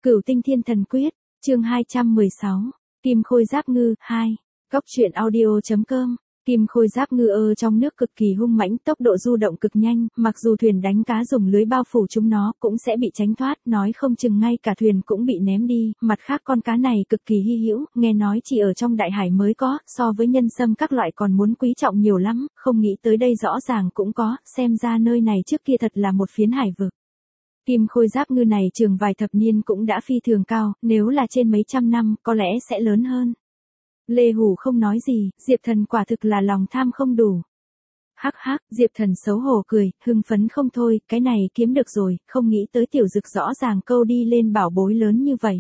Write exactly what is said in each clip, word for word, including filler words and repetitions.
Cửu Tinh Thiên Thần Quyết, chương hai trăm mười sáu, Kim Khôi Giáp Ngư, hai. Cóc truyện audio.com. Kim Khôi Giáp Ngư ơ trong nước cực kỳ hung mãnh, tốc độ du động cực nhanh, mặc dù thuyền đánh cá dùng lưới bao phủ chúng nó cũng sẽ bị tránh thoát, nói không chừng ngay cả thuyền cũng bị ném đi, mặt khác con cá này cực kỳ hy hữu, nghe nói chỉ ở trong đại hải mới có, so với nhân sâm các loại còn muốn quý trọng nhiều lắm, không nghĩ tới đây rõ ràng cũng có, xem ra nơi này trước kia thật là một phiến hải vực. Kim Khôi Giáp Ngư này trường vài thập niên cũng đã phi thường cao, nếu là trên mấy trăm năm, có lẽ sẽ lớn hơn. Lê Hủ không nói gì, Diệp Thần quả thực là lòng tham không đủ. Hắc hắc, Diệp Thần xấu hổ cười, hưng phấn không thôi, cái này kiếm được rồi, không nghĩ tới tiểu dực rõ ràng câu đi lên bảo bối lớn như vậy.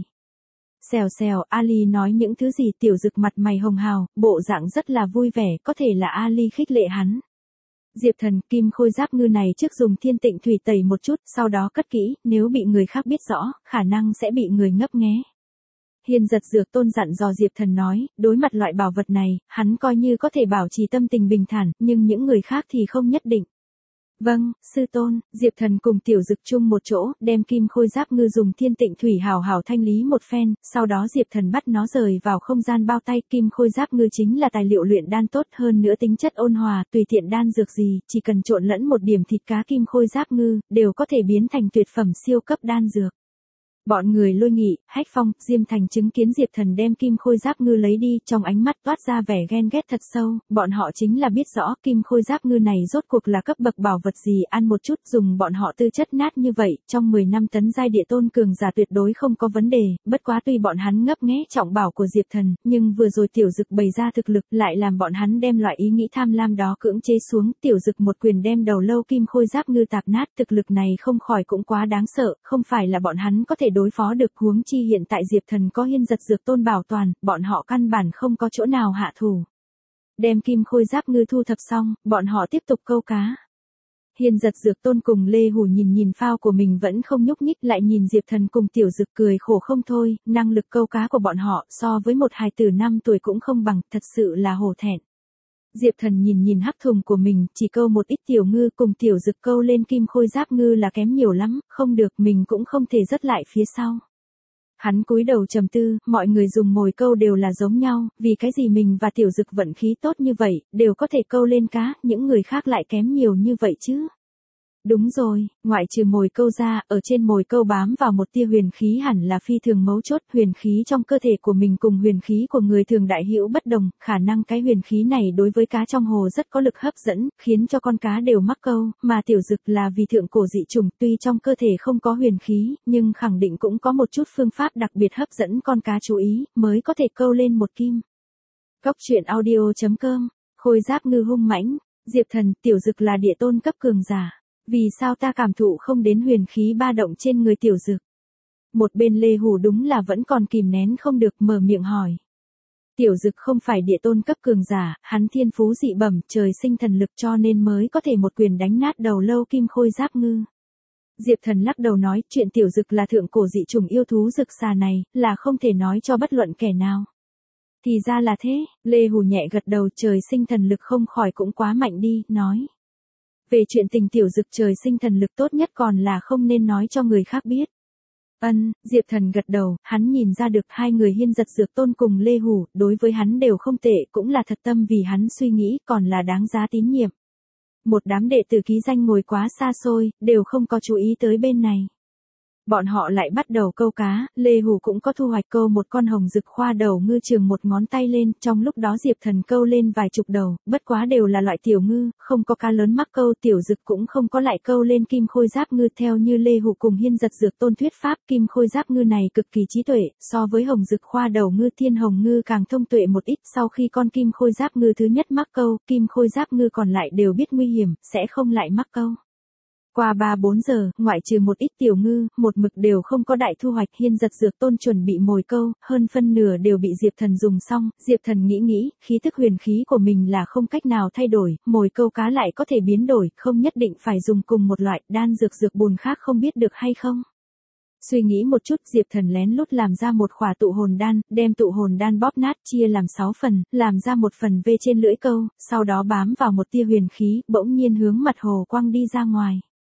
Xèo xèo, Ali nói những thứ gì, tiểu dực mặt mày hồng hào, bộ dạng rất là vui vẻ, có thể là Ali khích lệ hắn. Diệp Thần, Kim Khôi Giáp Ngư này trước dùng thiên tịnh thủy tẩy một chút, sau đó cất kỹ, nếu bị người khác biết rõ, khả năng sẽ bị người ngấp nghé. Hiên Giật Dược Tôn dặn dò Diệp Thần nói, đối mặt loại bảo vật này, hắn coi như có thể bảo trì tâm tình bình thản, nhưng những người khác thì không nhất định. Vâng, sư tôn, Diệp Thần cùng tiểu dực chung một chỗ, đem Kim Khôi Giáp Ngư dùng thiên tịnh thủy hào hào thanh lý một phen, sau đó Diệp Thần bắt nó rời vào không gian bao tay. Kim Khôi Giáp Ngư chính là tài liệu luyện đan tốt, hơn nữa tính chất ôn hòa, tùy tiện đan dược gì, chỉ cần trộn lẫn một điểm thịt cá Kim Khôi Giáp Ngư, đều có thể biến thành tuyệt phẩm siêu cấp đan dược. Bọn người Lôi Nghị, Hách Phong, Diêm Thành chứng kiến Diệp Thần đem Kim Khôi Giáp Ngư lấy đi, trong ánh mắt toát ra vẻ ghen ghét thật sâu, bọn họ chính là biết rõ Kim Khôi Giáp Ngư này rốt cuộc là cấp bậc bảo vật gì, ăn một chút dùng bọn họ tư chất nát như vậy, trong mười năm tấn giai địa tôn cường giả tuyệt đối không có vấn đề, bất quá tuy bọn hắn ngấp nghé trọng bảo của Diệp Thần, nhưng vừa rồi tiểu dực bày ra thực lực lại làm bọn hắn đem loại ý nghĩ tham lam đó cưỡng chế xuống, tiểu dực một quyền đem đầu lâu Kim Khôi Giáp Ngư tạp nát, thực lực này không khỏi cũng quá đáng sợ, không phải là bọn hắn có thể đối phó được, huống chi hiện tại Diệp Thần có Hiên Giật Dược Tôn bảo toàn, bọn họ căn bản không có chỗ nào hạ thủ. Đem Kim Khôi Giáp Ngư thu thập xong, bọn họ tiếp tục câu cá. Hiên Giật Dược Tôn cùng Lê Hủ nhìn nhìn phao của mình vẫn không nhúc nhích, lại nhìn Diệp Thần cùng tiểu dực cười khổ không thôi, năng lực câu cá của bọn họ so với một hài tử năm tuổi cũng không bằng, thật sự là hổ thẹn. Diệp Thần nhìn nhìn hắc thùng của mình, chỉ câu một ít tiểu ngư, cùng tiểu dực câu lên Kim Khôi Giáp Ngư là kém nhiều lắm, không được, mình cũng không thể dứt lại phía sau. Hắn cúi đầu trầm tư, mọi người dùng mồi câu đều là giống nhau, vì cái gì mình và tiểu dực vận khí tốt như vậy, đều có thể câu lên cá, những người khác lại kém nhiều như vậy chứ. Đúng rồi, ngoại trừ mồi câu ra, ở trên mồi câu bám vào một tia huyền khí hẳn là phi thường mấu chốt, huyền khí trong cơ thể của mình cùng huyền khí của người thường đại hữu bất đồng, khả năng cái huyền khí này đối với cá trong hồ rất có lực hấp dẫn, khiến cho con cá đều mắc câu, mà tiểu dực là vì thượng cổ dị chủng, tuy trong cơ thể không có huyền khí, nhưng khẳng định cũng có một chút phương pháp đặc biệt hấp dẫn con cá chú ý, mới có thể câu lên một kim. Cóc truyện audio.com, Khôi Giáp Ngư hung mãnh, Diệp Thần, tiểu dực là địa tôn cấp cường giả. Vì sao ta cảm thụ không đến huyền khí ba động trên người tiểu dực? Một bên Lê Hủ đúng là vẫn còn kìm nén không được, mở miệng hỏi. Tiểu dực không phải địa tôn cấp cường giả, hắn thiên phú dị bẩm, trời sinh thần lực cho nên mới có thể một quyền đánh nát đầu lâu Kim Khôi Giáp Ngư. Diệp Thần lắc đầu nói, chuyện tiểu dực là thượng cổ dị chủng yêu thú dực xà này, là không thể nói cho bất luận kẻ nào. Thì ra là thế, Lê Hủ nhẹ gật đầu, trời sinh thần lực không khỏi cũng quá mạnh đi, nói. Về chuyện tình tiểu dực trời sinh thần lực tốt nhất còn là không nên nói cho người khác biết. Ân, Diệp Thần gật đầu, hắn nhìn ra được hai người Hiên Giật Dược Tôn cùng Lê Hủ, đối với hắn đều không tệ, cũng là thật tâm vì hắn suy nghĩ, còn là đáng giá tín nhiệm. Một đám đệ tử ký danh ngồi quá xa xôi, đều không có chú ý tới bên này. Bọn họ lại bắt đầu câu cá, Lê Hủ cũng có thu hoạch, câu một con hồng dực khoa đầu ngư trường một ngón tay lên, trong lúc đó Diệp Thần câu lên vài chục đầu, bất quá đều là loại tiểu ngư, không có cá lớn mắc câu, tiểu dực cũng không có lại câu lên Kim Khôi Giáp Ngư. Theo như Lê Hủ cùng Hiên Giật Dược Tôn thuyết pháp, Kim Khôi Giáp Ngư này cực kỳ trí tuệ, so với hồng dực khoa đầu ngư thiên hồng ngư càng thông tuệ một ít, sau khi con Kim Khôi Giáp Ngư thứ nhất mắc câu, Kim Khôi Giáp Ngư còn lại đều biết nguy hiểm, sẽ không lại mắc câu. Qua ba bốn giờ, ngoại trừ một ít tiểu ngư, một mực đều không có đại thu hoạch. Hiên Giật Dược Tôn chuẩn bị mồi câu, hơn phân nửa đều bị Diệp Thần dùng xong, Diệp Thần nghĩ nghĩ, khí thức huyền khí của mình là không cách nào thay đổi, mồi câu cá lại có thể biến đổi, không nhất định phải dùng cùng một loại, đan dược dược bùn khác không biết được hay không. Suy nghĩ một chút, Diệp Thần lén lút làm ra một khỏa tụ hồn đan, đem tụ hồn đan bóp nát chia làm sáu phần, làm ra một phần vê trên lưỡi câu, sau đó bám vào một tia huyền khí, bỗng nhiên hướng mặt hồ quăng đi ra ngoài.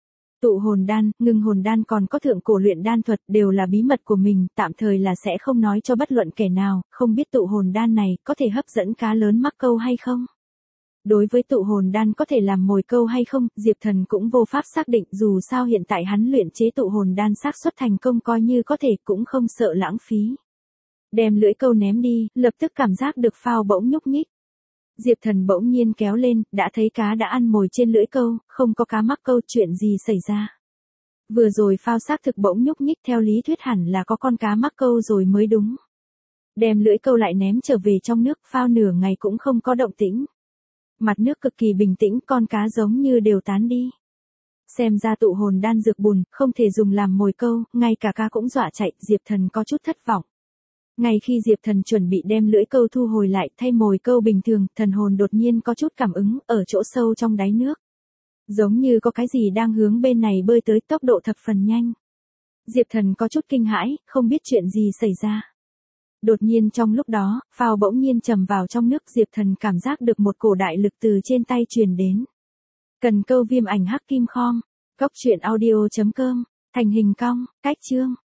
Tụ hồn đan, ngưng hồn đan còn có thượng cổ luyện đan thuật đều là bí mật của mình, tạm thời là sẽ không nói cho bất luận kẻ nào, không biết tụ hồn đan này có thể hấp dẫn cá lớn mắc câu hay không. Đối với tụ hồn đan có thể làm mồi câu hay không, Diệp Thần cũng vô pháp xác định, dù sao hiện tại hắn luyện chế tụ hồn đan xác suất thành công coi như có thể, cũng không sợ lãng phí. Đem lưỡi câu ném đi, lập tức cảm giác được phao bỗng nhúc nhích. Diệp Thần bỗng nhiên kéo lên, đã thấy cá đã ăn mồi trên lưỡi câu, không có cá mắc câu, chuyện gì xảy ra. Vừa rồi phao xác thực bỗng nhúc nhích, theo lý thuyết hẳn là có con cá mắc câu rồi mới đúng. Đem lưỡi câu lại ném trở về trong nước, phao nửa ngày cũng không có động tĩnh. Mặt nước cực kỳ bình tĩnh, con cá giống như đều tán đi. Xem ra tụ hồn đan dược bùn, không thể dùng làm mồi câu, ngay cả cá cũng dọa chạy, Diệp Thần có chút thất vọng. Ngay khi Diệp Thần chuẩn bị đem lưỡi câu thu hồi lại thay mồi câu bình thường, thần hồn đột nhiên có chút cảm ứng, ở chỗ sâu trong đáy nước. Giống như có cái gì đang hướng bên này bơi tới, tốc độ thập phần nhanh. Diệp Thần có chút kinh hãi, không biết chuyện gì xảy ra. Đột nhiên trong lúc đó, phao bỗng nhiên trầm vào trong nước, Diệp Thần cảm giác được một cổ đại lực từ trên tay truyền đến. Cần câu viêm ảnh hắc kim khom, góc truyện audio chấm com, thành hình cong, cách chương.